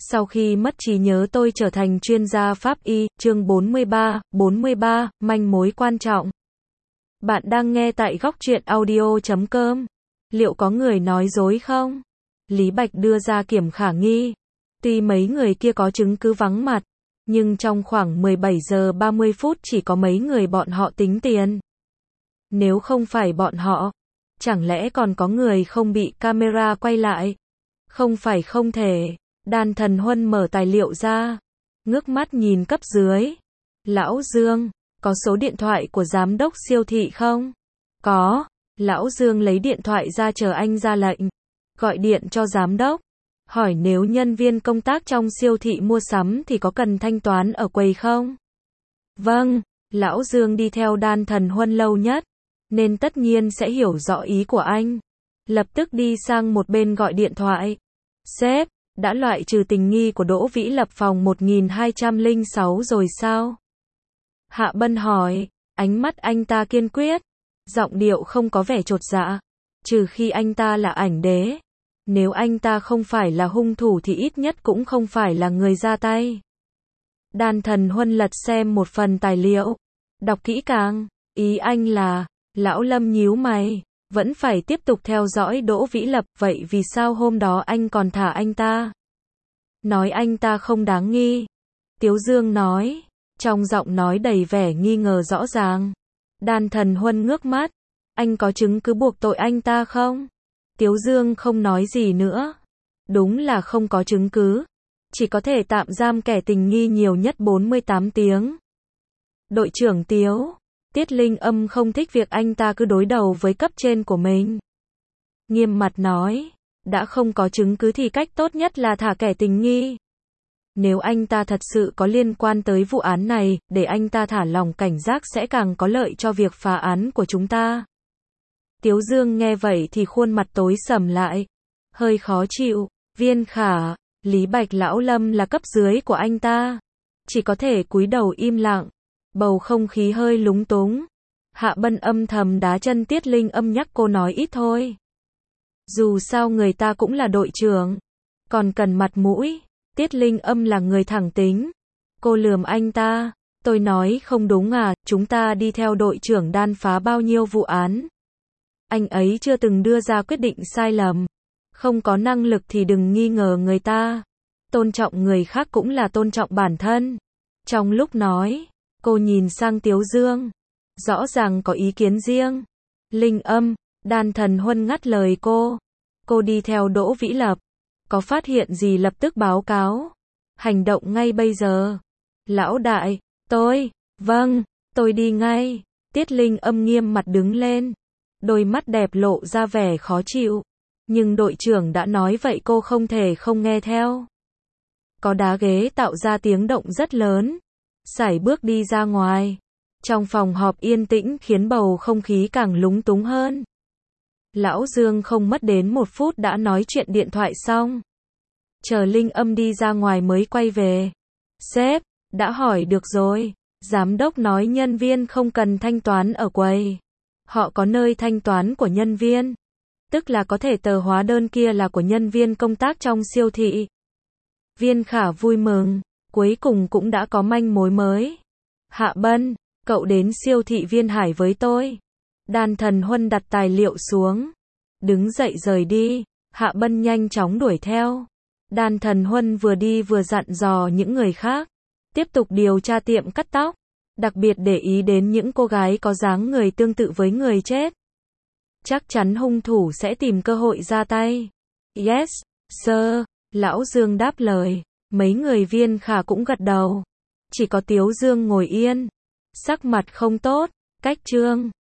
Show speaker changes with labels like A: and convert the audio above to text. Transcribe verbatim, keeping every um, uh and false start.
A: Sau khi mất trí nhớ tôi trở thành chuyên gia pháp y, chương bốn mươi ba, bốn mươi ba, manh mối quan trọng. Bạn đang nghe tại góc truyện audio chấm com. Liệu có người nói dối không? Lý Bạch đưa ra kiểm khả nghi. Tuy mấy người kia có chứng cứ vắng mặt, nhưng trong khoảng mười bảy giờ ba mươi phút chỉ có mấy người bọn họ tính tiền. Nếu không phải bọn họ, chẳng lẽ còn có người không bị camera quay lại? Không phải không thể. Đan Thần Huân mở tài liệu ra, ngước mắt nhìn cấp dưới. Lão Dương, có số điện thoại của giám đốc siêu thị không? Có. Lão Dương lấy điện thoại ra chờ anh ra lệnh. Gọi điện cho giám đốc. Hỏi nếu nhân viên công tác trong siêu thị mua sắm thì có cần thanh toán ở quầy không? Vâng. Lão Dương đi theo Đan Thần Huân lâu nhất, nên tất nhiên sẽ hiểu rõ ý của anh. Lập tức đi sang một bên gọi điện thoại. Sếp, đã loại trừ tình nghi của Đỗ Vĩ Lập phòng một nghìn hai trăm lẻ sáu rồi sao? Hạ Bân hỏi, ánh mắt anh ta kiên quyết, giọng điệu không có vẻ chột dạ, trừ khi anh ta là ảnh đế. Nếu anh ta không phải là hung thủ thì ít nhất cũng không phải là người ra tay. Đan Thần Huân lật xem một phần tài liệu, đọc kỹ càng, ý anh là, Lão Lâm nhíu mày, vẫn phải tiếp tục theo dõi Đỗ Vĩ Lập, vậy vì sao hôm đó anh còn thả anh ta? Nói anh ta không đáng nghi. Tiếu Dương nói, trong giọng nói đầy vẻ nghi ngờ rõ ràng. Đan Thần Huân ngước mắt, anh có chứng cứ buộc tội anh ta không? Tiếu Dương không nói gì nữa. Đúng là không có chứng cứ, chỉ có thể tạm giam kẻ tình nghi nhiều nhất bốn mươi tám tiếng. Đội trưởng Tiếu, Tiết Linh Âm không thích việc anh ta cứ đối đầu với cấp trên của mình. Nghiêm mặt nói, đã không có chứng cứ thì cách tốt nhất là thả kẻ tình nghi. Nếu anh ta thật sự có liên quan tới vụ án này, để anh ta thả lỏng cảnh giác sẽ càng có lợi cho việc phá án của chúng ta. Tiếu Dương nghe vậy thì khuôn mặt tối sầm lại, hơi khó chịu. Viên Khả, Lý Bạch Lão Lâm là cấp dưới của anh ta, chỉ có thể cúi đầu im lặng. Bầu không khí hơi lúng túng. Hạ Bân âm thầm đá chân Tiết Linh Âm, nhắc cô nói ít thôi. Dù sao người ta cũng là đội trưởng, còn cần mặt mũi. Tiết Linh Âm là người thẳng tính. Cô lườm anh ta, tôi nói không đúng à, chúng ta đi theo đội trưởng Đan phá bao nhiêu vụ án. Anh ấy chưa từng đưa ra quyết định sai lầm. Không có năng lực thì đừng nghi ngờ người ta. Tôn trọng người khác cũng là tôn trọng bản thân. Trong lúc nói, cô nhìn sang Tiếu Dương, rõ ràng có ý kiến riêng. Linh Âm, Đan Thần Huân ngắt lời cô. Cô đi theo Đỗ Vĩ Lập, có phát hiện gì lập tức báo cáo. Hành động ngay bây giờ. Lão đại, tôi, vâng, tôi đi ngay. Tiết Linh Âm nghiêm mặt đứng lên, đôi mắt đẹp lộ ra vẻ khó chịu. Nhưng đội trưởng đã nói vậy cô không thể không nghe theo. Có đá ghế tạo ra tiếng động rất lớn. Sải bước đi ra ngoài. Trong phòng họp yên tĩnh khiến bầu không khí càng lúng túng hơn. Lão Dương không mất đến một phút đã nói chuyện điện thoại xong. Chờ Linh Âm đi ra ngoài mới quay về. Sếp, đã hỏi được rồi. Giám đốc nói nhân viên không cần thanh toán ở quầy. Họ có nơi thanh toán của nhân viên. Tức là có thể tờ hóa đơn kia là của nhân viên công tác trong siêu thị. Viên Khả vui mừng. Cuối cùng cũng đã có manh mối mới. Hạ Bân, cậu đến siêu thị Viên Hải với tôi. Đan Thần Huân đặt tài liệu xuống, đứng dậy rời đi. Hạ Bân nhanh chóng đuổi theo. Đan Thần Huân vừa đi vừa dặn dò những người khác, tiếp tục điều tra tiệm cắt tóc, đặc biệt để ý đến những cô gái có dáng người tương tự với người chết. Chắc chắn hung thủ sẽ tìm cơ hội ra tay. Yes, sir, Lão Dương đáp lời. Mấy người Viên Khả cũng gật đầu. Chỉ có Tiếu Dương ngồi yên, sắc mặt không tốt. Cách chương